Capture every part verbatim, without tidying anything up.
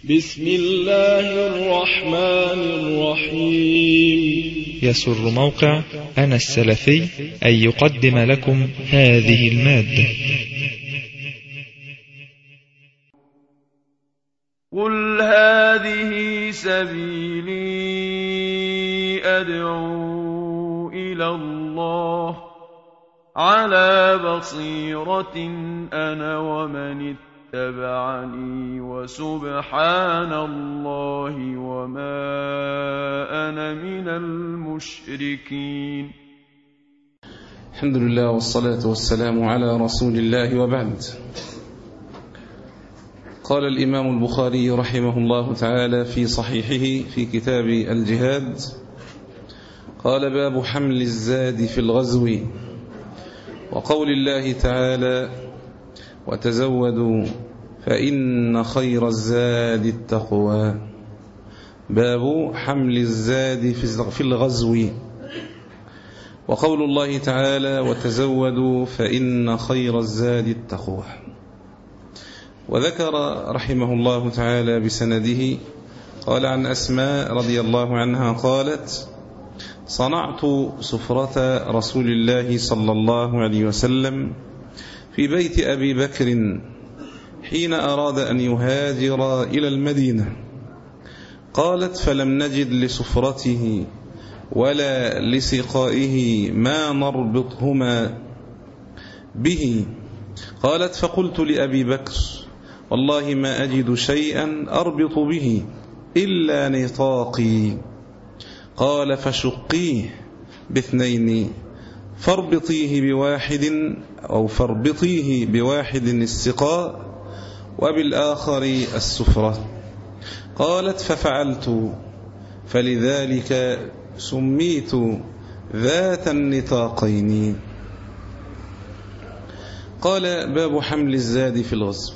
بسم الله الرحمن الرحيم. يسر موقع أنا السلفي أن يقدم لكم هذه المادة. قل هذه سبيلي أدعو إلى الله على بصيرة أنا ومن اتبعني وسبحان الله وما أنا من المشركين. الحمد لله والصلاة والسلام على رسول الله وبعد. قال الإمام البخاري رحمه الله تعالى في صحيحه في كتاب الجهاد، قال: باب حمل الزاد في الغزو، وقول الله تعالى: وتزودوا فإن خير الزاد التقوى. باب حمل الزاد في الغزو، وقول الله تعالى: وتزودوا فإن خير الزاد التقوى. وذكر رحمه الله تعالى بسنده قال عن أسماء رضي الله عنها قالت: صنعت سفرة رسول الله صلى الله عليه وسلم في بيت أبي بكر حين أراد أن يهاجر إلى المدينة. قالت: فلم نجد لسفرته ولا لسقائه ما نربطهما به. قالت: فقلت لأبي بكر: والله ما أجد شيئا أربط به إلا نطاقي. قال: فشقيه باثنين، فاربطيه بواحد أو فاربطيه بواحد السقاء وبالآخر السفرة. قالت: ففعلت، فلذلك سميت ذات النطاقين. قال: باب حمل الزاد في الغزو،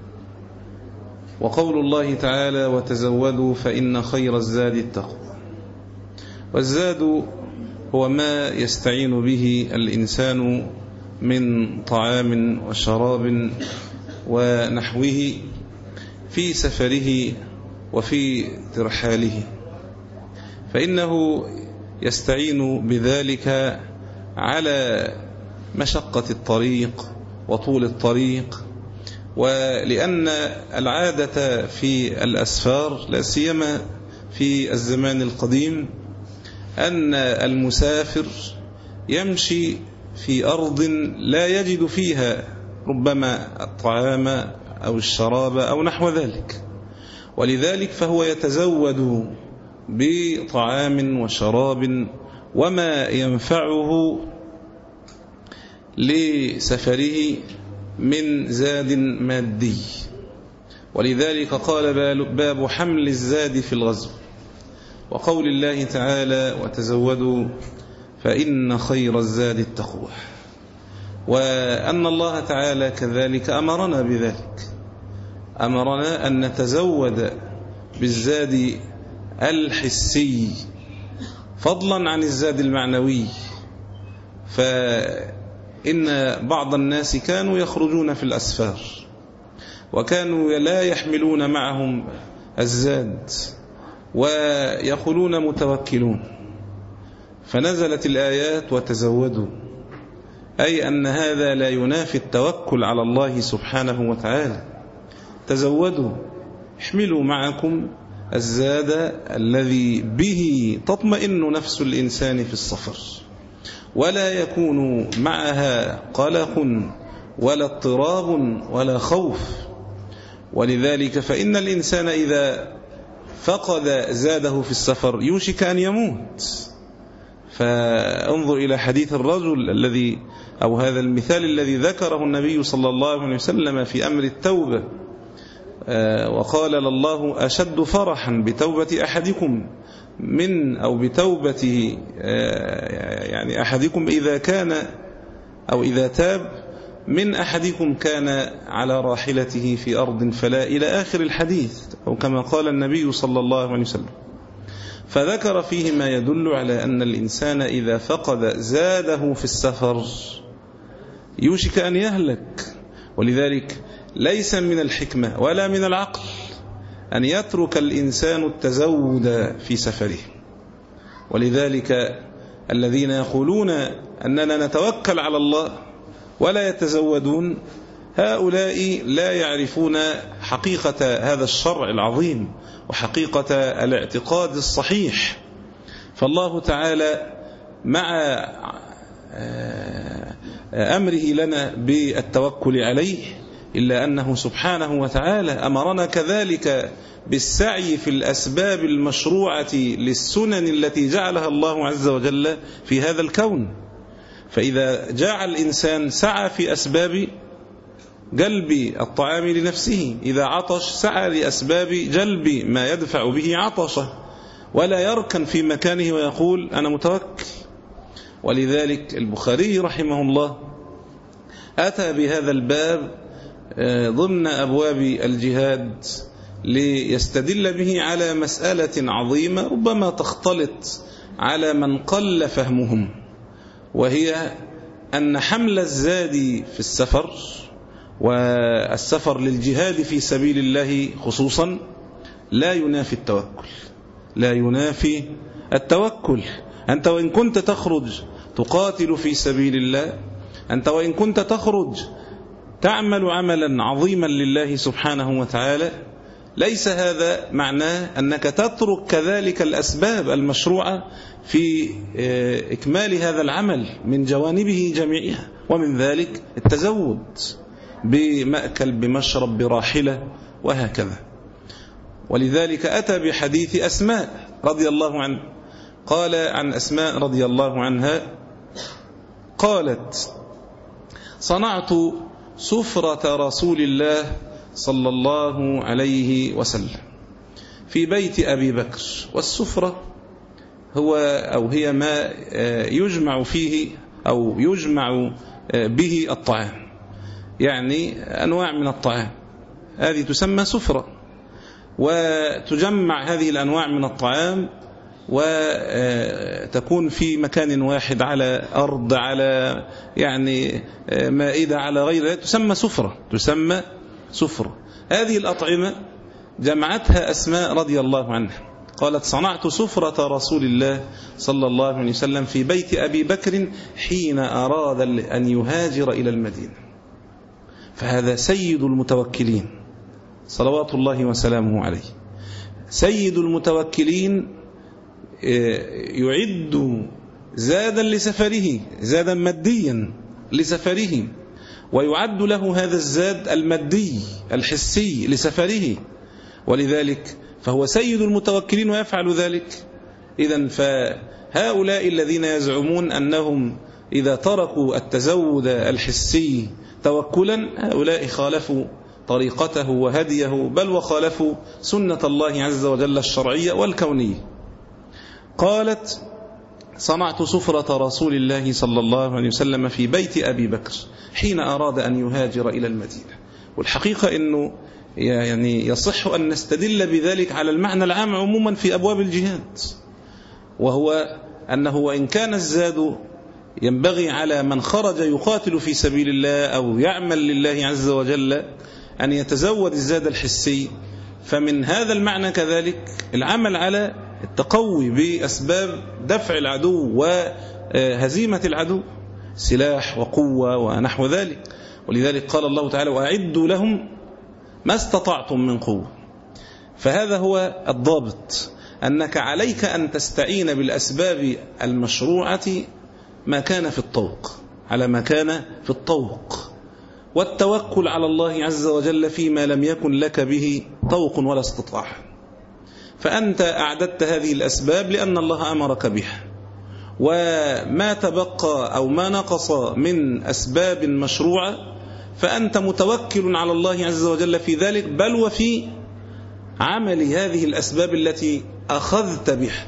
وقول الله تعالى: وتزودوا فإن خير الزاد التقوى. والزاد هو ما يستعين به الإنسان من طعام وشراب ونحوه في سفره وفي ترحاله، فإنه يستعين بذلك على مشقة الطريق وطول الطريق. ولأن العادة في الأسفار لا سيما في الزمان القديم أن المسافر يمشي في أرض لا يجد فيها ربما الطعام أو الشراب أو نحو ذلك، ولذلك فهو يتزود بطعام وشراب وما ينفعه لسفره من زاد مادي. ولذلك قال: باب حمل الزاد في الغزو، وقول الله تعالى: وتزودوا فإن خير الزاد التقوى. وأن الله تعالى كذلك أمرنا بذلك، أمرنا أن نتزود بالزاد الحسي فضلا عن الزاد المعنوي. فإن بعض الناس كانوا يخرجون في الأسفار وكانوا لا يحملون معهم الزاد ويقولون متوكلون، فنزلت الآيات: وتزودوا، أي أن هذا لا ينافي التوكل على الله سبحانه وتعالى. تزودوا، احملوا معكم الزاد الذي به تطمئن نفس الإنسان في السفر، ولا يكون معها قلق ولا اضطراب ولا خوف. ولذلك فإن الإنسان إذا فقد زاده في السفر يوشك أن يموت. فانظر إلى حديث الرجل الذي أو هذا المثال الذي ذكره النبي صلى الله عليه وسلم في أمر التوبة، وقال: لله أشد فرحا بتوبة أحدكم من أو بتوبته يعني أحدكم إذا كان أو إذا تاب من أحدكم كان على راحلته في أرض فلا، إلى آخر الحديث، أو كما قال النبي صلى الله عليه وسلم. فذكر فيه ما يدل على أن الإنسان إذا فقد زاده في السفر يوشك أن يهلك. ولذلك ليس من الحكمة ولا من العقل أن يترك الإنسان التزود في سفره. ولذلك الذين يقولون أننا نتوكل على الله ولا يتزودون هؤلاء لا يعرفون حقيقة هذا الشرع العظيم وحقيقة الاعتقاد الصحيح. فالله تعالى مع أمره لنا بالتوكل عليه إلا أنه سبحانه وتعالى أمرنا كذلك بالسعي في الأسباب المشروعة للسنن التي جعلها الله عز وجل في هذا الكون. فإذا جاء الإنسان سعى في أسباب جلب الطعام لنفسه، إذا عطش سعى لأسباب جلب ما يدفع به عطشه، ولا يركن في مكانه ويقول أنا متوكل. ولذلك البخاري رحمه الله أتى بهذا الباب ضمن أبواب الجهاد ليستدل به على مسألة عظيمة ربما تختلط على من قل فهمهم، وهي أن حمل الزاد في السفر والسفر للجهاد في سبيل الله خصوصا لا ينافي التوكل، لا ينافي التوكل. أنت وإن كنت تخرج تقاتل في سبيل الله، أنت وإن كنت تخرج تعمل عملا عظيما لله سبحانه وتعالى، ليس هذا معناه أنك تترك كذلك الأسباب المشروعة في إكمال هذا العمل من جوانبه جميعها، ومن ذلك التزود بمأكل بمشرب براحلة وهكذا. ولذلك أتى بحديث أسماء رضي الله عنها، قال عن أسماء رضي الله عنها قالت: صنعت سفرة رسول الله صلى الله عليه وسلم في بيت أبي بكر. والسفرة هو أو هي ما يجمع فيه أو يجمع به الطعام، يعني أنواع من الطعام هذه تسمى سفرة، وتجمع هذه الأنواع من الطعام وتكون في مكان واحد على أرض على يعني مائدة على غير ذلك، تسمى سفرة تسمى سفرة. هذه الأطعمة جمعتها أسماء رضي الله عنها، قالت: صنعت سفرة رسول الله صلى الله عليه وسلم في بيت أبي بكر حين أراد أن يهاجر إلى المدينة. فهذا سيد المتوكلين صلوات الله وسلامه عليه، سيد المتوكلين يعد زادا لسفره، زادا ماديا لسفره، ويعد له هذا الزاد المادي الحسي لسفره، ولذلك فهو سيد المتوكلين ويفعل ذلك. إذن فهؤلاء الذين يزعمون أنهم إذا تركوا التزود الحسي توكلا، هؤلاء خالفوا طريقته وهديه، بل وخالفوا سنة الله عز وجل الشرعية والكونية. قالت: صنعت سفرة رسول الله صلى الله عليه وسلم في بيت أبي بكر حين أراد أن يهاجر إلى المدينة. والحقيقة أنه يعني يصح أن نستدل بذلك على المعنى العام عموما في أبواب الجهاد، وهو أنه وإن كان الزاد ينبغي على من خرج يقاتل في سبيل الله أو يعمل لله عز وجل أن يتزود الزاد الحسي، فمن هذا المعنى كذلك العمل على التقوي بأسباب دفع العدو وهزيمة العدو، سلاح وقوة ونحو ذلك. ولذلك قال الله تعالى: وأعدوا لهم ما استطعتم من قوة. فهذا هو الضابط، أنك عليك أن تستعين بالأسباب المشروعة ما كان في الطوق على ما كان في الطوق، والتوكل على الله عز وجل فيما لم يكن لك به طوق ولا استطاع. فأنت أعددت هذه الأسباب لأن الله أمرك بها، وما تبقى أو ما نقص من أسباب مشروعة فأنت متوكل على الله عز وجل في ذلك، بل وفي عمل هذه الأسباب التي أخذت بها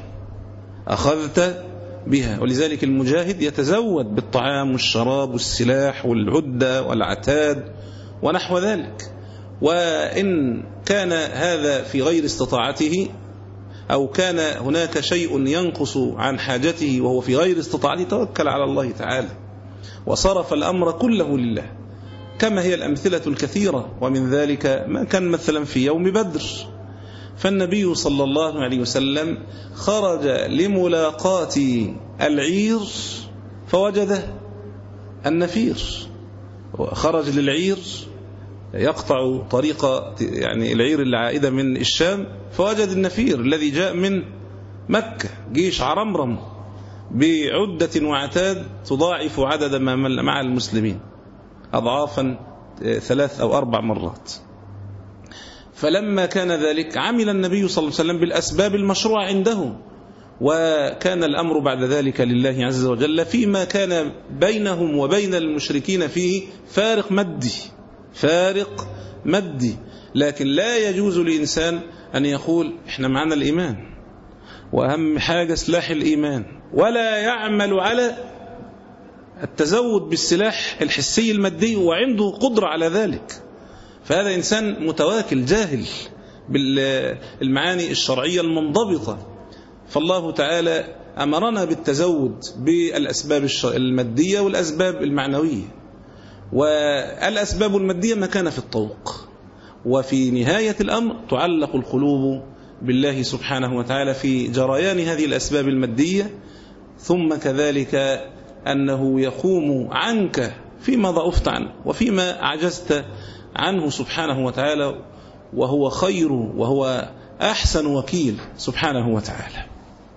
أخذت بها. ولذلك المجاهد يتزود بالطعام والشراب والسلاح والعدة والعتاد ونحو ذلك، وإن كان هذا في غير استطاعته أو كان هناك شيء ينقص عن حاجته وهو في غير استطاعته توكل على الله تعالى وصرف الأمر كله لله، كما هي الأمثلة الكثيرة. ومن ذلك ما كان مثلا في يوم بدر، فالنبي صلى الله عليه وسلم خرج لملاقاة العير فوجده النفير، خرج للعير يقطع طريق يعني العير العائدة من الشام، فوجد النفير الذي جاء من مكة، جيش عرمرم بعدة وعتاد تضاعف عدد ما مع المسلمين أضعافا ثلاث أو أربع مرات. فلما كان ذلك عمل النبي صلى الله عليه وسلم بالأسباب المشروعة عنده، وكان الأمر بعد ذلك لله عز وجل فيما كان بينهم وبين المشركين فيه فارق مادي فارق مادي لكن لا يجوز لإنسان أن يقول إحنا معنا الإيمان وأهم حاجة سلاح الإيمان، ولا يعمل على التزود بالسلاح الحسي المادي وعنده قدرة على ذلك، فهذا إنسان متواكل جاهل بالمعاني الشرعية المنضبطة. فالله تعالى أمرنا بالتزود بالأسباب المادية والأسباب المعنوية، والأسباب المادية ما كان في الطوق، وفي نهاية الأمر تعلق القلوب بالله سبحانه وتعالى في جريان هذه الأسباب المادية، ثم كذلك أنه يقوم عنك فيما ضعفت عنه وفيما عجزت عنه سبحانه وتعالى، وهو خير وهو أحسن وكيل سبحانه وتعالى.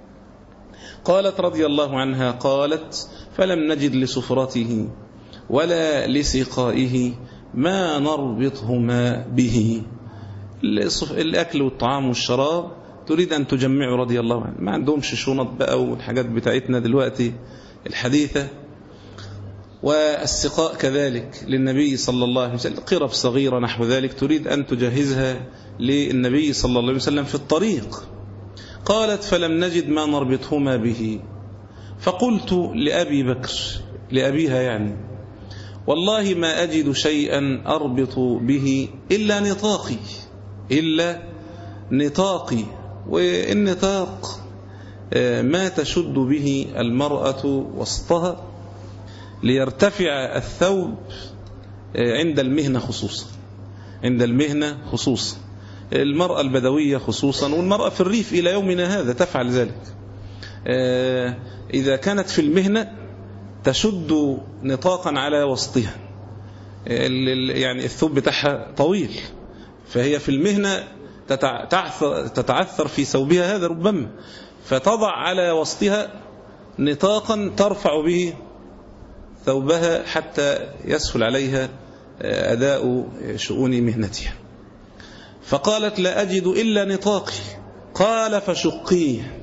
قالت رضي الله عنها قالت فلم نجد لسفرته ولا لسقائه ما نربطهما به. الأكل والطعام والشراب تريد أن تجمعه رضي الله عنه، ما عندهمش شنط بقى والحاجات بتاعتنا دلوقتي الحديثة. والسقاء كذلك للنبي صلى الله عليه وسلم، قرب صغيرة نحو ذلك تريد أن تجهزها للنبي صلى الله عليه وسلم في الطريق. قالت فلم نجد ما نربطهما به، فقلت لأبي بكر، لأبيها يعني، والله ما أجد شيئا أربط به إلا نطاقي إلا نطاقي والنطاق ما تشد به المرأة وسطها ليرتفع الثوب عند المهنة خصوصا عند المهنة خصوصا المرأة البدوية خصوصا، والمرأة في الريف إلى يومنا هذا تفعل ذلك. إذا كانت في المهنة تشد نطاقا على وسطها، يعني الثوب بتاعها طويل، فهي في المهنة تتعثر في ثوبها هذا ربما، فتضع على وسطها نطاقا ترفع به ثوبها حتى يسهل عليها أداء شؤون مهنتها. فقالت لا أجد إلا نطاقي. قال فشقيه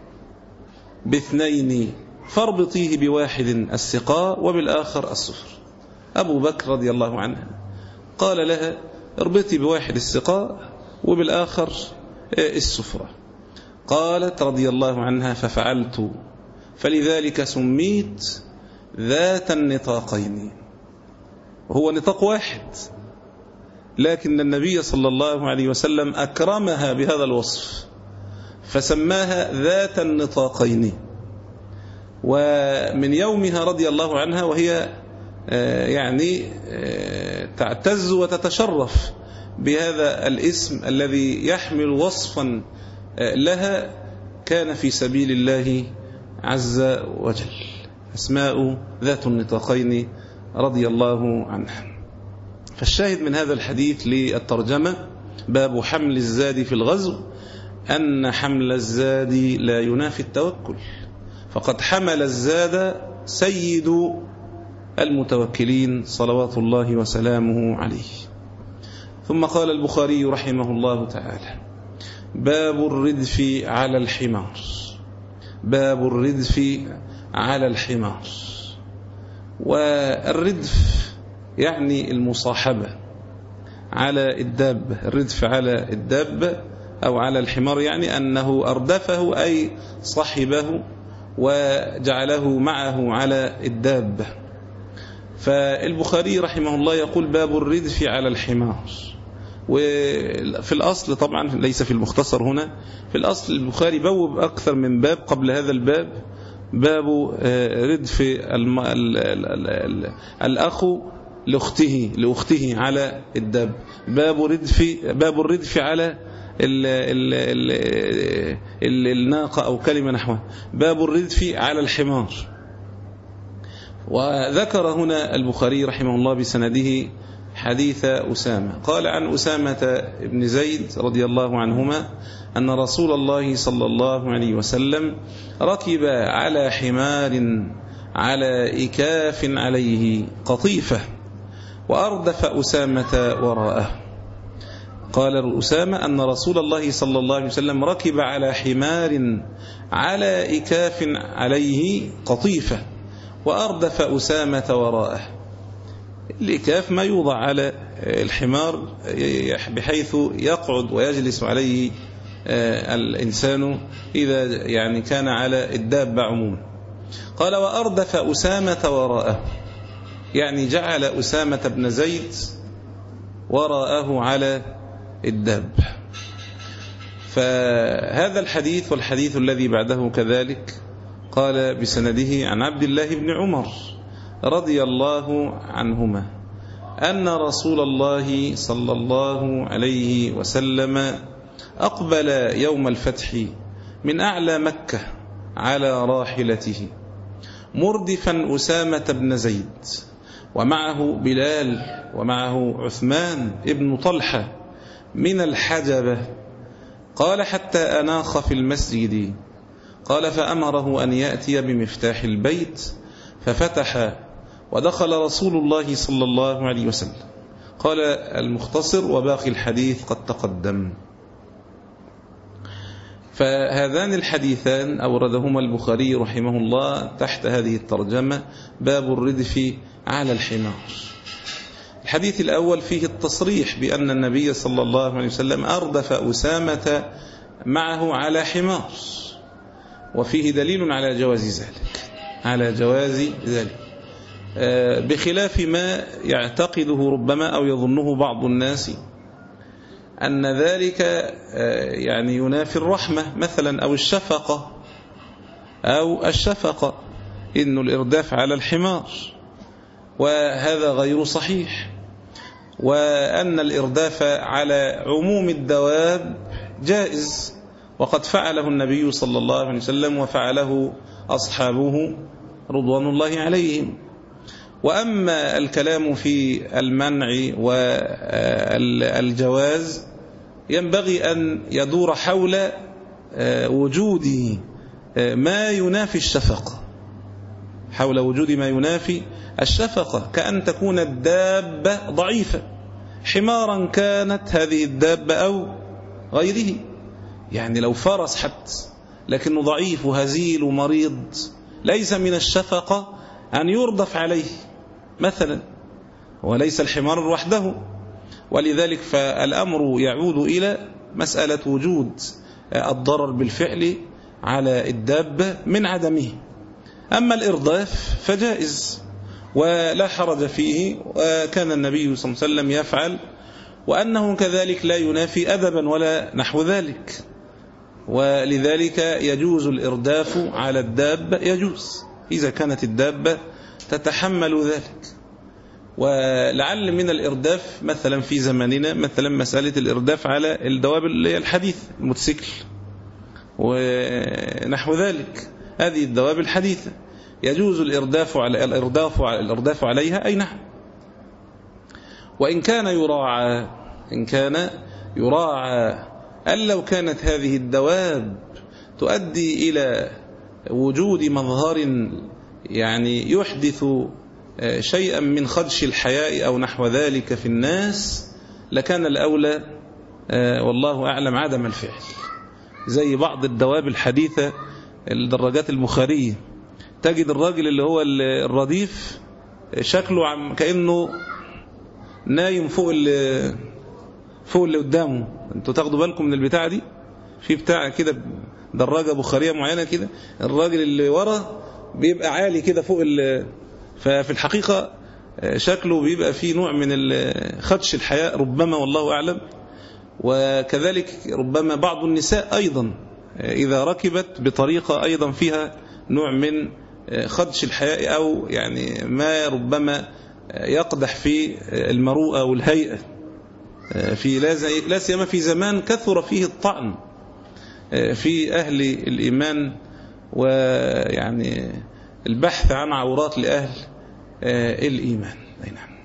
باثنين فاربطيه بواحد السقاء وبالآخر الصفر. أبو بكر رضي الله عنه قال لها اربطي بواحد السقاء وبالآخر السفرة. قالت رضي الله عنها ففعلت، فلذلك سميت ذات النطاقين. وهو نطاق واحد، لكن النبي صلى الله عليه وسلم أكرمها بهذا الوصف فسماها ذات النطاقين. ومن يومها رضي الله عنها وهي يعني تعتز وتتشرف بهذا الاسم الذي يحمل وصفا لها كان في سبيل الله عز وجل، أسماء ذات النطاقين رضي الله عنها. فالشاهد من هذا الحديث للترجمة باب حمل الزاد في الغزو أن حمل الزاد لا ينافي التوكل، فقد حمل الزاد سيد المتوكلين صلوات الله وسلامه عليه. ثم قال البخاري رحمه الله تعالى باب الردف على الحمار. باب الردف على الحمار. والردف يعني المصاحبة على الدابة، الردف على الدابة أو على الحمار يعني أنه أردفه أي صحبه وجعله معه على الدابة. فالبخاري رحمه الله يقول باب الردف على الحمار. وفي الأصل طبعا ليس في المختصر هنا، في الأصل البخاري بوب أكثر من باب قبل هذا الباب، باب ردف الأخ لأخته لأخته على الداب، باب ردف باب الردف على ال ال ال ال الناقة أو كلمة نحوها. باب الردف على الحمار. وذكر هنا البخاري رحمه الله بسنده حديث أسامة، قال عن أسامة بن زيد رضي الله عنهما أن رسول الله صلى الله عليه وسلم ركب على حمار على إكاف عليه قطيفة وأردف أسامة وراءه. قال أسامة أن رسول الله صلى الله عليه وسلم ركب على حمار على إكاف عليه قطيفة وأردف أسامة وراءه. الإكاف ما يوضع على الحمار بحيث يقعد ويجلس عليه الإنسان إذا يعني كان على الدابة عموما. قال وأردف أسامة وراءه، يعني جعل أسامة بن زيد وراءه على الدابة. فهذا الحديث والحديث الذي بعده كذلك قال بسنده عن عبد الله بن عمر رضي الله عنهما أن رسول الله صلى الله عليه وسلم أقبل يوم الفتح من أعلى مكة على راحلته مردفا أسامة بن زيد ومعه بلال ومعه عثمان ابن طلحة من الحجبة. قال حتى أناخ في المسجد. قال فأمره أن يأتي بمفتاح البيت ففتح ودخل رسول الله صلى الله عليه وسلم. قال المختصر وباقي الحديث قد تقدم. فهذان الحديثان أوردهما البخاري رحمه الله تحت هذه الترجمة باب الردف على الحمار. الحديث الأول فيه التصريح بأن النبي صلى الله عليه وسلم أردف أسامة معه على حمار، وفيه دليل على جواز ذلك على جواز ذلك بخلاف ما يعتقده ربما أو يظنه بعض الناس أن ذلك يعني ينافي الرحمة مثلا أو الشفقة أو الشفقة إنه الإرداف على الحمار، وهذا غير صحيح. وأن الإرداف على عموم الدواب جائز، وقد فعله النبي صلى الله عليه وسلم وفعله أصحابه رضوان الله عليهم. وأما الكلام في المنع والجواز ينبغي أن يدور حول وجود ما ينافي الشفقة، حول وجود ما ينافي الشفقة، كأن تكون الدابة ضعيفة، حمارا كانت هذه الدابة أو غيره، يعني لو فرس حتى لكنه ضعيف وهزيل ومريض ليس من الشفقة أن يردف عليه مثلا، وليس الحمار وحده. ولذلك فالأمر يعود إلى مسألة وجود الضرر بالفعل على الدابة من عدمه. أما الإرداف فجائز ولا حرج فيه، وكان النبي صلى الله عليه وسلم يفعل، وأنه كذلك لا ينافي أدبا ولا نحو ذلك. ولذلك يجوز الإرداف على الدابة، يجوز إذا كانت الدابة تتحمل ذلك. ولعل من الإرداف مثلا في زماننا مثلا مسألة الإرداف على الدواب الحديث، الموتوسيكل ونحو ذلك، هذه الدواب الحديثة يجوز الإرداف على الإرداف على الإرداف عليها، أي نعم. وإن كان يراعى إن كان يراعى أن لو كانت هذه الدواب تؤدي إلى وجود مظهر يعني يحدث شيئا من خدش الحياء أو نحو ذلك في الناس، لكان الأولى والله أعلم عدم الفعل. زي بعض الدواب الحديثة الدراجات البخارية، تجد الراجل اللي هو الرديف شكله عم كأنه نايم فوق اللي فوق اللي قدامه. انتوا تاخدوا بالكم من البتاعة دي، في بتاعة كده دراجة بخارية معينة كده، الراجل اللي ورا بيبقى عالي كده فوق ال ففي الحقيقة شكله بيبقى فيه نوع من خدش الحياء ربما، والله أعلم. وكذلك ربما بعض النساء أيضا إذا ركبت بطريقة أيضا فيها نوع من خدش الحياء أو يعني ما ربما يقدح في المروءة والهيئة. في لا سيما في زمان كثر فيه الطعن في أهل الإيمان، ويعني البحث عن عورات لأهل الإيمان. نعم.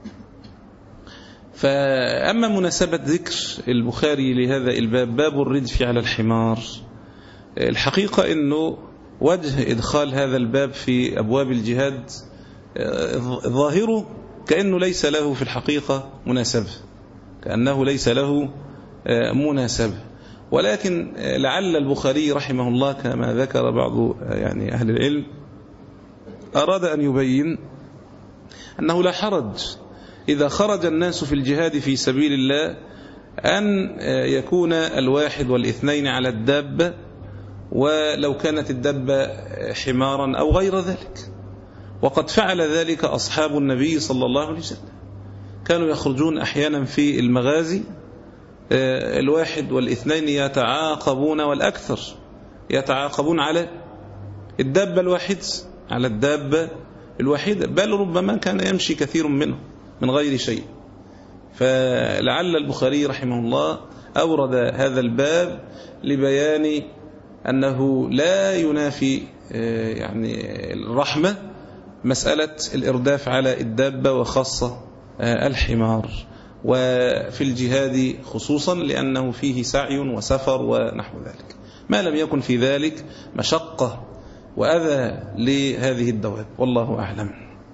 فأما مناسبة ذكر البخاري لهذا الباب، باب الردف على الحمار، الحقيقة أنه وجه إدخال هذا الباب في أبواب الجهاد ظاهره كأنه ليس له في الحقيقة مناسبة، كأنه ليس له مناسبة، ولكن لعل البخاري رحمه الله كما ذكر بعض يعني أهل العلم أراد أن يبين أنه لا حرج إذا خرج الناس في الجهاد في سبيل الله أن يكون الواحد والاثنين على الدابة، ولو كانت الدابة حمارا أو غير ذلك. وقد فعل ذلك أصحاب النبي صلى الله عليه وسلم، كانوا يخرجون أحيانا في المغازي الواحد والاثنين يتعاقبون، والأكثر يتعاقبون على الدابة الواحد، على الدابة الواحدة، بل ربما كان يمشي كثير منه من غير شيء. فلعل البخاري رحمه الله أورد هذا الباب لبيان أنه لا ينافي يعني الرحمة مسألة الإرداف على الدابة، وخاصة الحمار، وفي الجهاد خصوصا لأنه فيه سعي وسفر ونحو ذلك، ما لم يكن في ذلك مشقة وأذى لهذه الدواب، والله أعلم.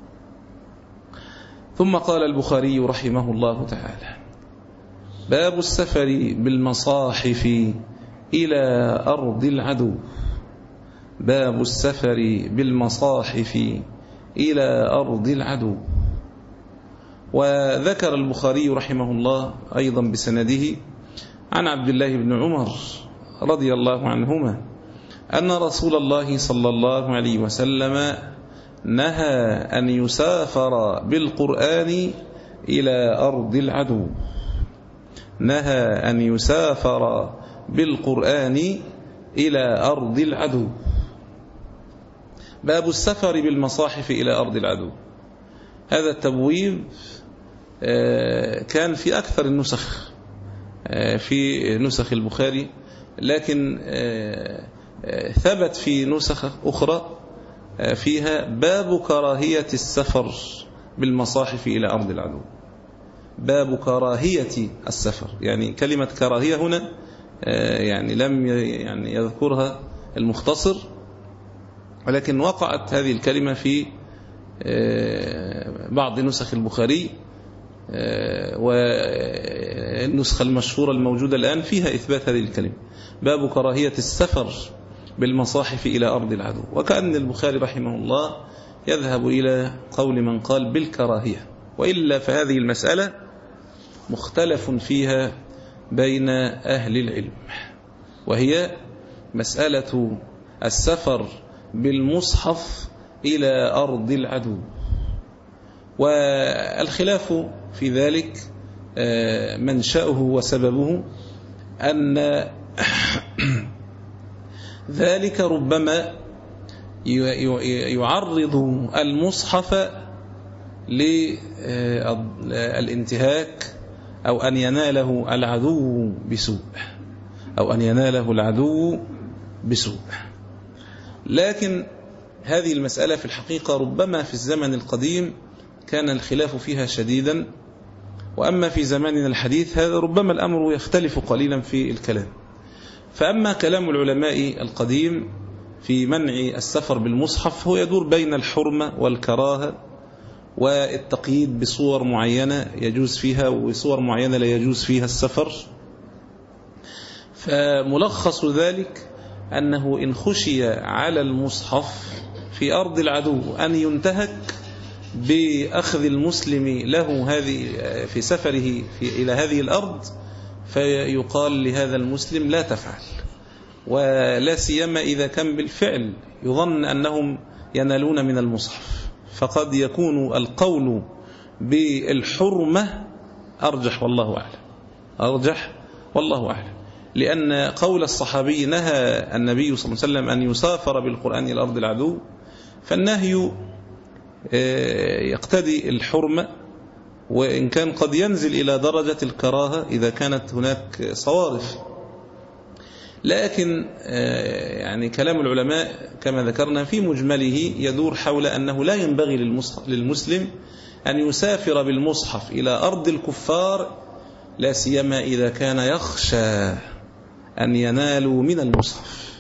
ثم قال البخاري رحمه الله تعالى: باب السفر بالمصاحف إلى أرض العدو. باب السفر بالمصاحف إلى أرض العدو. وذكر البخاري رحمه الله أيضا بسنده عن عبد الله بن عمر رضي الله عنهما أن رسول الله صلى الله عليه وسلم نهى أن يسافر بالقرآن إلى أرض العدو. نهى أن يسافر بالقرآن إلى أرض العدو. باب السفر بالمصاحف إلى أرض العدو، هذا التبويب كان في أكثر النسخ في نسخ البخاري، لكن ثبت في نسخ أخرى فيها باب كراهية السفر بالمصاحف إلى أرض العدو. باب كراهية السفر، يعني كلمة كراهية هنا يعني لم يعني يذكرها المختصر، ولكن وقعت هذه الكلمة في بعض نسخ البخاري، والنسخة المشهورة الموجودة الآن فيها إثبات هذه الكلمة، باب كراهية السفر بالمصاحف إلى أرض العدو. وكأن البخاري رحمه الله يذهب إلى قول من قال بالكراهية، وإلا فهذه المسألة مختلف فيها بين أهل العلم، وهي مسألة السفر بالمصحف إلى أرض العدو. والخلاف في ذلك منشأه وسببه أن ذلك ربما يعرض المصحف للانتهاك، أو أن يناله العدو بسوء، أو أن يناله العدو بسوء. لكن هذه المسألة في الحقيقة ربما في الزمن القديم كان الخلاف فيها شديدا، وأما في زماننا الحديث هذا ربما الأمر يختلف قليلا في الكلام. فأما كلام العلماء القديم في منع السفر بالمصحف هو يدور بين الحرمة والكراهة والتقييد بصور معينة يجوز فيها وصور معينة لا يجوز فيها السفر. فملخص ذلك أنه إن خشي على المصحف في أرض العدو أن ينتهك بأخذ المسلم له هذه في سفره في إلى هذه الأرض، فيقال لهذا المسلم لا تفعل، ولا سيما إذا كان بالفعل يظن أنهم ينالون من المصحف، فقد يكون القول بالحرمة أرجح والله أعلم، أرجح والله أعلم، لأن قول الصحابي نهى النبي صلى الله عليه وسلم أن يسافر بالقرآن إلى أرض العدو، فالنهي يقتضي الحرمة وإن كان قد ينزل إلى درجة الكراهة إذا كانت هناك صوارف. لكن يعني كلام العلماء كما ذكرنا في مجمله يدور حول أنه لا ينبغي للمسلم أن يسافر بالمصحف إلى أرض الكفار، لا سيما إذا كان يخشى أن ينالوا من المصحف.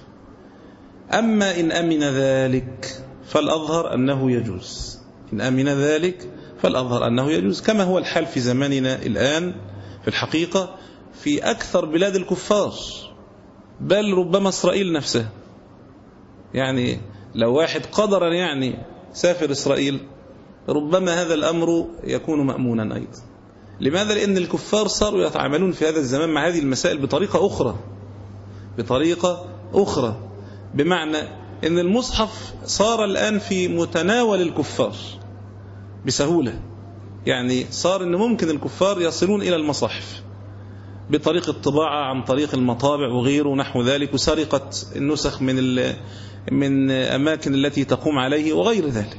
أما إن أمن ذلك فالأظهر أنه يجوز، إن أمن ذلك فالأظهر أنه يجوز، كما هو الحال في زماننا الآن في الحقيقة في أكثر بلاد الكفار، بل ربما إسرائيل نفسها. يعني لو واحد قدر يعني سافر إسرائيل ربما هذا الأمر يكون مأمونا أيضا. لماذا؟ لأن الكفار صاروا يتعاملون في هذا الزمان مع هذه المسائل بطريقة أخرى بطريقة أخرى بمعنى أن المصحف صار الآن في متناول الكفار بسهولة. يعني صار أن ممكن الكفار يصلون إلى المصاحف بطريقة الطباعة عن طريق المطابع وغيره ونحو ذلك، وسرقة النسخ من من أماكن التي تقوم عليه وغير ذلك.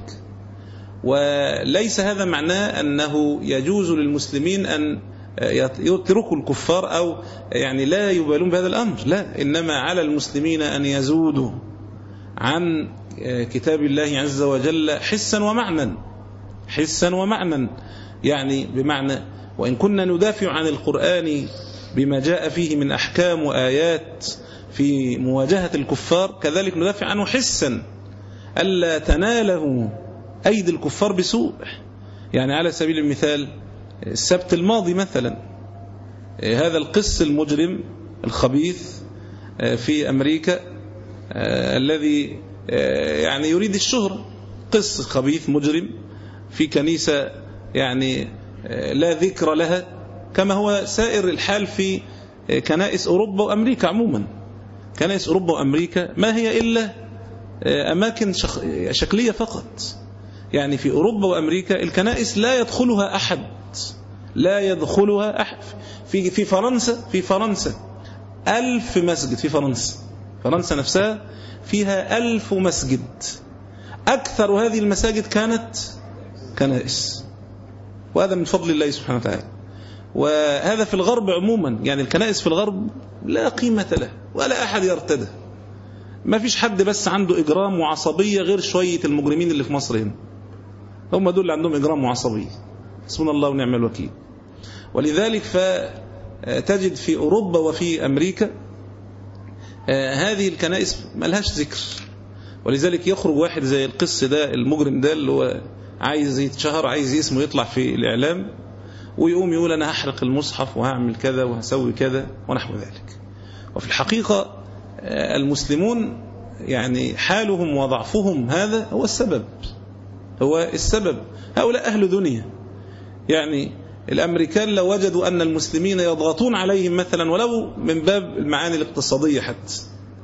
وليس هذا معناه أنه يجوز للمسلمين أن يتركوا الكفار أو يعني لا يبالون بهذا الأمر، لا، إنما على المسلمين أن يزودوا عن كتاب الله عز وجل حسا ومعنى حسا ومعنى يعني بمعنى وإن كنا ندافع عن القرآن بما جاء فيه من أحكام وآيات في مواجهة الكفار، كذلك ندافع عنه حسا ألا تناله أيدي الكفار بسوء. يعني على سبيل المثال السبت الماضي مثلا هذا القس المجرم الخبيث في أمريكا الذي يعني يريد الشهرة، قس خبيث مجرم في كنيسة يعني لا ذكر لها، كما هو سائر الحال في كنائس أوروبا وأمريكا عموما. كنائس أوروبا وأمريكا ما هي إلا أماكن شكلية فقط. يعني في أوروبا وأمريكا الكنائس لا يدخلها أحد، لا يدخلها أحد. في في فرنسا في فرنسا ألف مسجد، في فرنسا فرنسا نفسها فيها ألف مسجد، أكثر هذه المساجد كانت كنائس، وهذا من فضل الله سبحانه وتعالى. وهذا في الغرب عموما، يعني الكنائس في الغرب لا قيمة له ولا أحد يرتدى، ما فيش حد بس عنده إجرام وعصبية غير شوية المجرمين اللي في مصر هنا، هم دول اللي عندهم إجرام وعصبية، حسبنا الله ونعم الوكيل. ولذلك فتجد في أوروبا وفي أمريكا هذه الكنائس ملهاش ذكر. ولذلك يخرج واحد زي القس ده المجرم ده اللي هو عايز يتشهر، عايز اسمه يطلع في الإعلام، ويقوم يقول أنا هحرق المصحف وهعمل كذا وهسوي كذا ونحو ذلك. وفي الحقيقة المسلمون يعني حالهم وضعفهم هذا هو السبب، هو السبب. هؤلاء أهل دنيا. يعني الأمريكان لو وجدوا أن المسلمين يضغطون عليهم مثلا ولو من باب المعاني الاقتصادية حتى،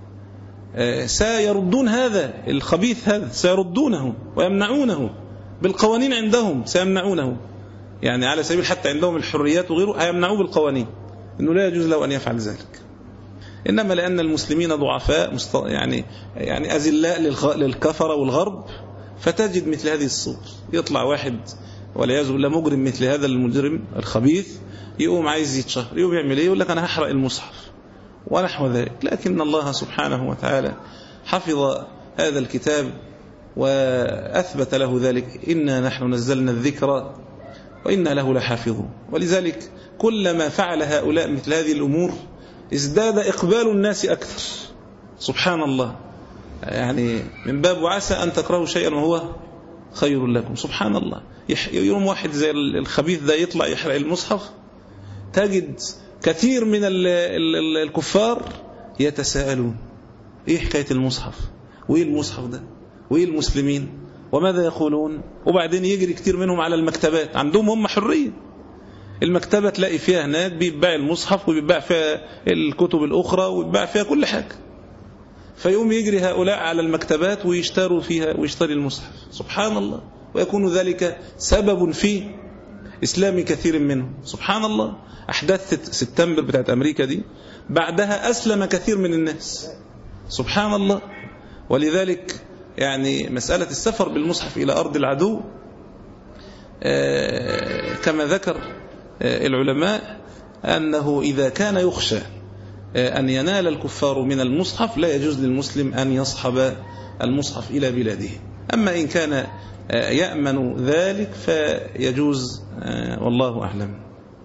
سيردون هذا الخبيث، هذا سيردونه ويمنعونه بالقوانين عندهم، سيمنعونه. يعني على سبيل حتى عندهم الحريات وغيره هيمنعوه بالقوانين إنه لا يجوز له أن يفعل ذلك. إنما لأن المسلمين ضعفاء يعني يعني أذلاء للكفرة والغرب، فتجد مثل هذه الصور يطلع واحد والعياذ بالله مجرم مثل هذا المجرم الخبيث، يقوم عايز يتشهر، يقوم يعمل ايه؟ يقول لك انا هحرق المصحف ونحو ذلك. لكن الله سبحانه وتعالى حفظ هذا الكتاب وأثبت له ذلك، إنا نحن نزلنا الذكر وإنا له لحافظون. ولذلك كلما فعل هؤلاء مثل هذه الأمور ازداد إقبال الناس أكثر. سبحان الله، يعني من باب وعسى أن تكرهوا شيئا وهو خير لكم. سبحان الله، يوم واحد زي الخبيث ده يطلع يحرق المصحف، تجد كثير من الكفار يتساءلون ايه حكاية المصحف، وايه المصحف ده، وايه المسلمين، وماذا يقولون. وبعدين يجري كثير منهم على المكتبات، عندهم هم حرية، المكتبة تلاقي فيها هناك بيباع المصحف وبيباع فيها الكتب الأخرى وبيباع فيها كل حاجة، فيقوم يجري هؤلاء على المكتبات ويشتروا فيها ويشتري المصحف. سبحان الله، ويكون ذلك سبب في إسلام كثير منهم. سبحان الله، أحداث سبتمبر بتاعت أمريكا دي بعدها أسلم كثير من الناس. سبحان الله. ولذلك يعني مسألة السفر بالمصحف إلى أرض العدو كما ذكر العلماء أنه إذا كان يخشى أن ينال الكفار من المصحف لا يجوز للمسلم أن يصحب المصحف إلى بلاده. أما إن كان يأمن ذلك فيجوز، والله أعلم.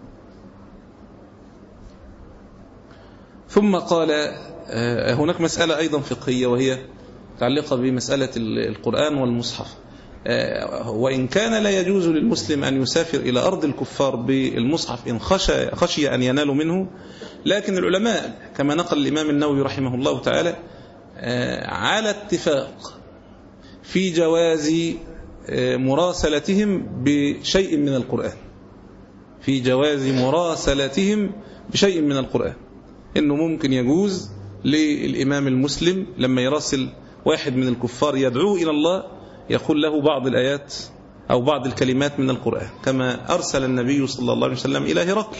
ثم قال هناك مسألة أيضا فقهية وهي متعلقة بمسألة القرآن والمصحف. وإن كان لا يجوز للمسلم أن يسافر إلى أرض الكفار بالمصحف إن خشى, خشي أن ينالوا منه، لكن العلماء كما نقل الإمام النووي رحمه الله تعالى على اتفاق في جواز مراسلتهم بشيء من القرآن، في جواز مراسلتهم بشيء من القرآن، إنه ممكن يجوز للإمام المسلم لما يراسل واحد من الكفار يدعوه إلى الله يقول له بعض الآيات أو بعض الكلمات من القرآن، كما أرسل النبي صلى الله عليه وسلم إلى هرقل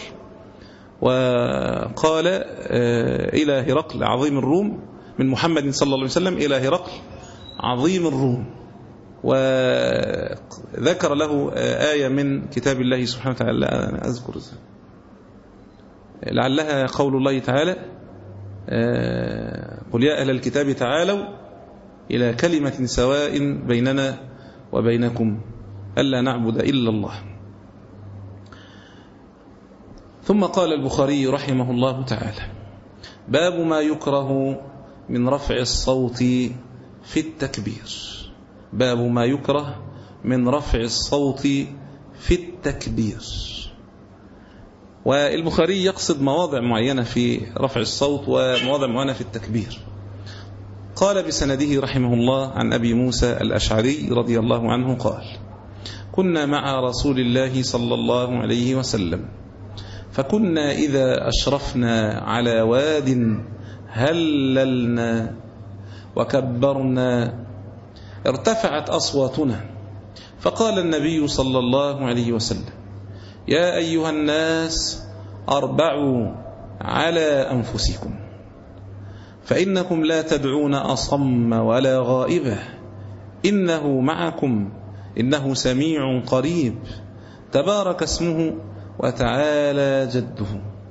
وقال إلى هرقل عظيم الروم، من محمد صلى الله عليه وسلم إلى هرقل عظيم الروم، وذكر له آية من كتاب الله سبحانه وتعالى، أنا أذكر لعلها قول الله تعالى قل يا أهل الكتاب تعالوا إلى كلمة سواء بيننا وبينكم ألا نعبد إلا الله. ثم قال البخاري رحمه الله تعالى باب ما يكره من رفع الصوت في التكبير. باب ما يكره من رفع الصوت في التكبير. والبخاري يقصد مواضع معينة في رفع الصوت ومواضع معينة في التكبير. قال بسنده رحمه الله عن أبي موسى الأشعري رضي الله عنه قال كنا مع رسول الله صلى الله عليه وسلم فكنا إذا أشرفنا على واد هللنا وكبرنا ارتفعت أصواتنا، فقال النبي صلى الله عليه وسلم يا أيها الناس أربعوا على أنفسكم فإنكم لا تدعون أصم ولا غائبة إنه معكم إنه سميع قريب تبارك اسمه وتعالى جده.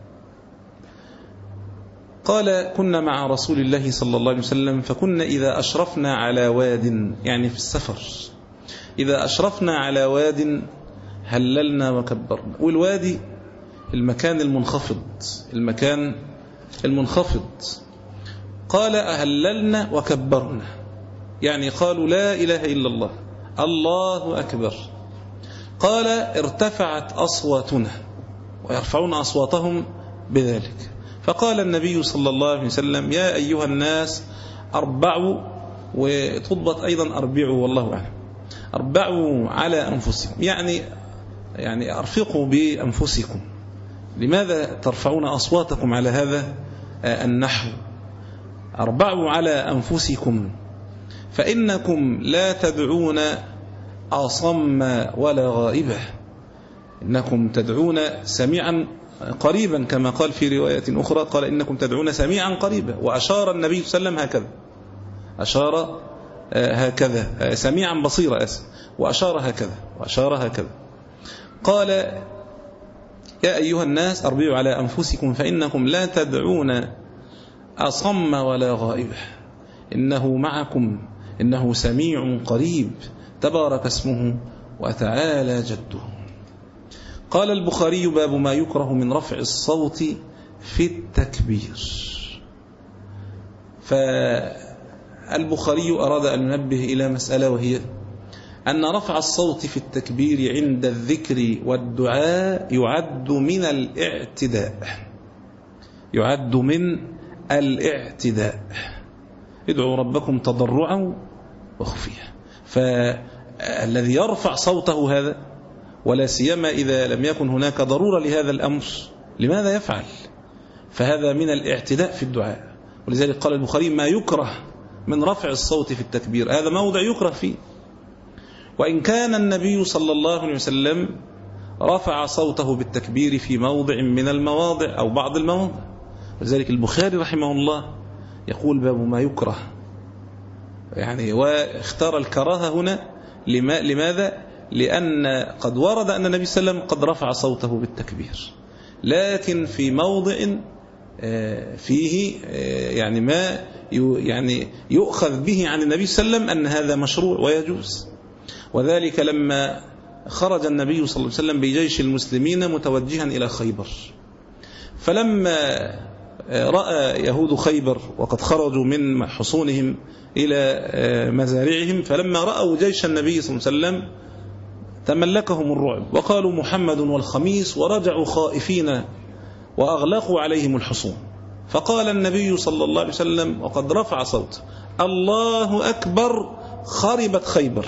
قال كنا مع رسول الله صلى الله عليه وسلم فكنا إذا أشرفنا على واد، يعني في السفر، إذا أشرفنا على واد هللنا وكبرنا. والوادي المكان المنخفض، المكان المنخفض. قال أهللنا وكبرنا، يعني قالوا لا إله إلا الله الله أكبر. قال ارتفعت أصواتنا، ويرفعون أصواتهم بذلك. فقال النبي صلى الله عليه وسلم يا أيها الناس أربعوا، وتضبط أيضا أربعوا والله أعلم، أربعوا على أنفسكم، يعني يعني أرفقوا بأنفسكم. لماذا ترفعون أصواتكم على هذا النحو؟ أربعوا على أنفسكم فإنكم لا تدعون أصم ولا غائبة، إنكم تدعون سميعا قريبا، كما قال في رواية أخرى قال إنكم تدعون سميعا قريبا. وأشار النبي صلى الله عليه وسلم هكذا، أشار هكذا سميعا بصيرا أسف، وأشار هكذا وأشار هكذا. قال يا أيها الناس أربعوا على أنفسكم فإنكم لا تدعون أصم ولا غائبة إنه معكم إنه سميع قريب تبارك اسمه وتعالى جده. قال البخاري باب ما يكره من رفع الصوت في التكبير. فالبخاري أراد أن ينبه إلى مسألة، وهي أن رفع الصوت في التكبير عند الذكر والدعاء يعد من الاعتداء، يعد من الاعتداء. ادعوا ربكم تضرعا وخفيا. فالذي يرفع صوته هذا، ولا سيما إذا لم يكن هناك ضرورة لهذا الأمر، لماذا يفعل؟ فهذا من الاعتداء في الدعاء. ولذلك قال البخاري ما يكره من رفع الصوت في التكبير، هذا موضع يكره فيه. وإن كان النبي صلى الله عليه وسلم رفع صوته بالتكبير في موضع من المواضع أو بعض المواضع. ولذلك البخاري رحمه الله يقول باب ما يكره، يعني واختار الكراهة هنا لماذا؟ لأن قد ورد أن النبي صلى الله عليه وسلم قد رفع صوته بالتكبير، لكن في موضع فيه يعني ما يعني يؤخذ به عن النبي صلى الله عليه وسلم أن هذا مشروع ويجوز. وذلك لما خرج النبي صلى الله عليه وسلم بجيش المسلمين متوجها إلى خيبر، فلما رأى يهود خيبر وقد خرجوا من حصونهم إلى مزارعهم، فلما رأوا جيش النبي صلى الله عليه وسلم تملكهم الرعب وقالوا محمد والخميس، ورجعوا خائفين وأغلقوا عليهم الحصون. فقال النبي صلى الله عليه وسلم وقد رفع صوته: الله أكبر، خربت خيبر.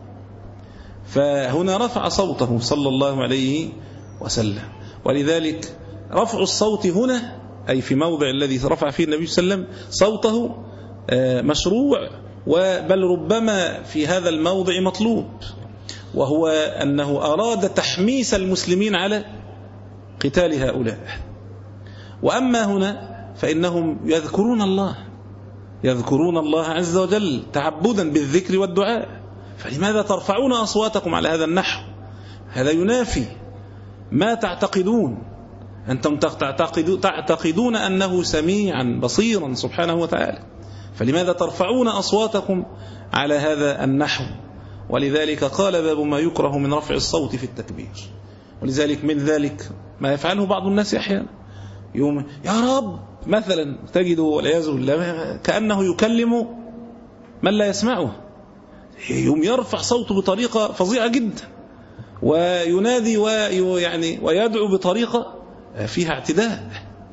فهنا رفع صوته صلى الله عليه وسلم. ولذلك رفع الصوت هنا أي في موضع الذي رفع فيه النبي صلى الله عليه وسلم صوته مشروع، بل ربما في هذا الموضع مطلوب، وهو أنه أراد تحميس المسلمين على قتال هؤلاء. وأما هنا فإنهم يذكرون الله يذكرون الله عز وجل تعبدا بالذكر والدعاء، فلماذا ترفعون أصواتكم على هذا النحو؟ هذا ينافي ما تعتقدون. أنتم تعتقدون أنه سميعا بصيرا سبحانه وتعالى، فلماذا ترفعون أصواتكم على هذا النحو؟ ولذلك قال: باب ما يكره من رفع الصوت في التكبير. ولذلك من ذلك ما يفعله بعض الناس أحيانا، يوم يا رب مثلا تجده والعياذ بالله كأنه يكلم من لا يسمعه، يوم يرفع صوته بطريقة فظيعة جدا، وينادي ويعني ويدعو بطريقة فيها اعتداء،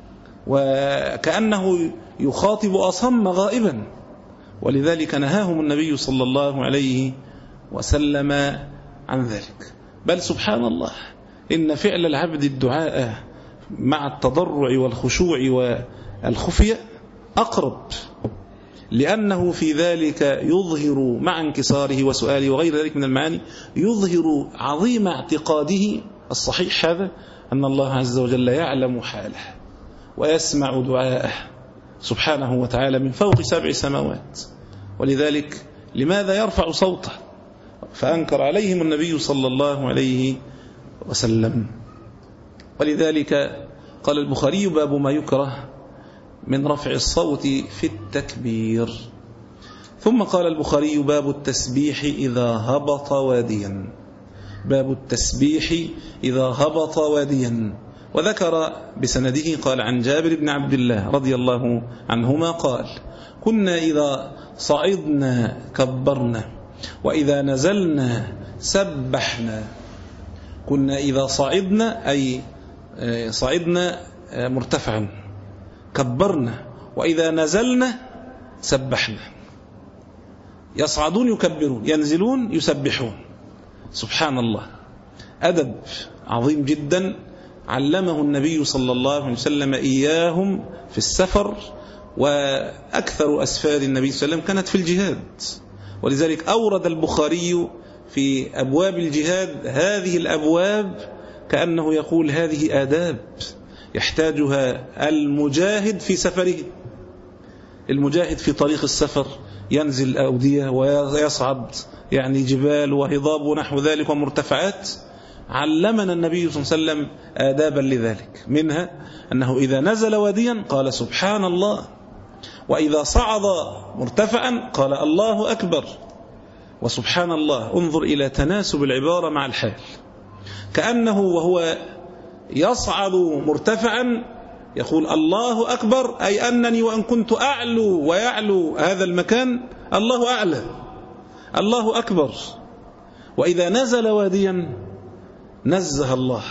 وكأنه يخاطب أصم غائبا. ولذلك نهاهم النبي صلى الله عليه وسلم عن ذلك. بل سبحان الله، إن فعل العبد الدعاء مع التضرع والخشوع والخفية أقرب، لأنه في ذلك يظهر مع انكساره وسؤاله وغير ذلك من المعاني، يظهر عظيم اعتقاده الصحيح هذا أن الله عز وجل يعلم حاله ويسمع دعاءه سبحانه وتعالى من فوق سبع سماوات. ولذلك لماذا يرفع صوته؟ فأنكر عليهم النبي صلى الله عليه وسلم. ولذلك قال البخاري: باب ما يكره من رفع الصوت في التكبير. ثم قال البخاري: باب التسبيح إذا هبط واديا. باب التسبيح إذا هبط واديا. وذكر بسنده قال: عن جابر بن عبد الله رضي الله عنهما قال: كنا إذا صعدنا كبرنا وإذا نزلنا سبحنا. كنا إذا صعدنا أي صعدنا مرتفعا كبرنا، وإذا نزلنا سبحنا. يصعدون يكبرون، ينزلون يسبحون. سبحان الله، أدب عظيم جدا علمه النبي صلى الله عليه وسلم إياهم في السفر. وأكثر أسفار النبي صلى الله عليه وسلم كانت في الجهاد، ولذلك أورد البخاري في أبواب الجهاد هذه الأبواب كأنه يقول: هذه آداب يحتاجها المجاهد في سفره. المجاهد في طريق السفر ينزل أودية ويصعد يعني جبال وهضاب ونحو ذلك ومرتفعات. علمنا النبي صلى الله عليه وسلم آدابا لذلك، منها أنه إذا نزل واديا قال سبحان الله، وإذا صعد مرتفعا قال الله أكبر. وسبحان الله، انظر إلى تناسب العبارة مع الحال، كأنه وهو يصعد مرتفعا يقول الله أكبر، أي أنني وأن كنت أعلو ويعلو هذا المكان الله أعلى، الله أكبر. وإذا نزل واديا نزه الله،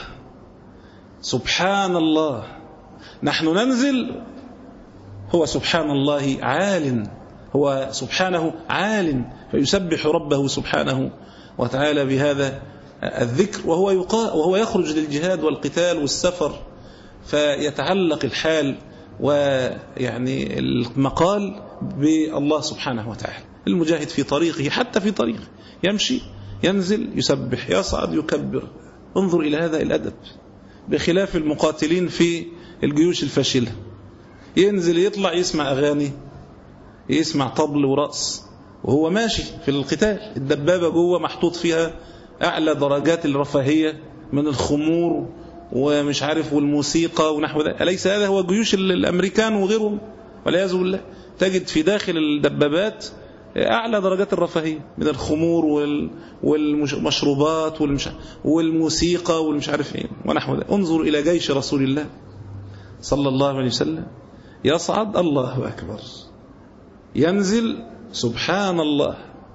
سبحان الله. نحن ننزل، هو سبحان الله عال، هو سبحانه عال، فيسبح ربه سبحانه وتعالى بهذا الذكر، وهو يقا وهو يخرج للجهاد والقتال والسفر، فيتعلق الحال ويعني المقال بالله سبحانه وتعالى. المجاهد في طريقه، حتى في طريقه يمشي ينزل يسبح، يصعد يكبر. انظر إلى هذا الأدب، بخلاف المقاتلين في الجيوش الفاشلة، ينزل يطلع يسمع أغاني، يسمع طبل ورقص وهو ماشي في القتال، الدبابة جوه محطوط فيها أعلى درجات الرفاهية من الخمور ومش عارف والموسيقى ونحو ذلك. أليس هذا هو جيوش الأمريكان وغيرهم والعياذ بالله؟ تجد في داخل الدبابات أعلى درجات الرفاهية من الخمور والمشروبات والموسيقى والمش عارف إيه ونحو ذلك. انظر إلى جيش رسول الله صلى الله عليه وسلم، يصعد الله أكبر، ينزل سبحان الله.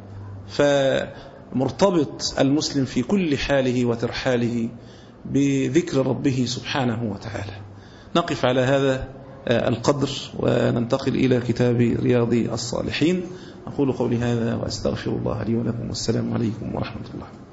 فمرتبط المسلم في كل حاله وترحاله بذكر ربه سبحانه وتعالى. نقف على هذا القدر وننتقل إلى كتاب رياض الصالحين. أقول قولي هذا وأستغفر الله لي ولكم، والسلام عليكم ورحمة الله.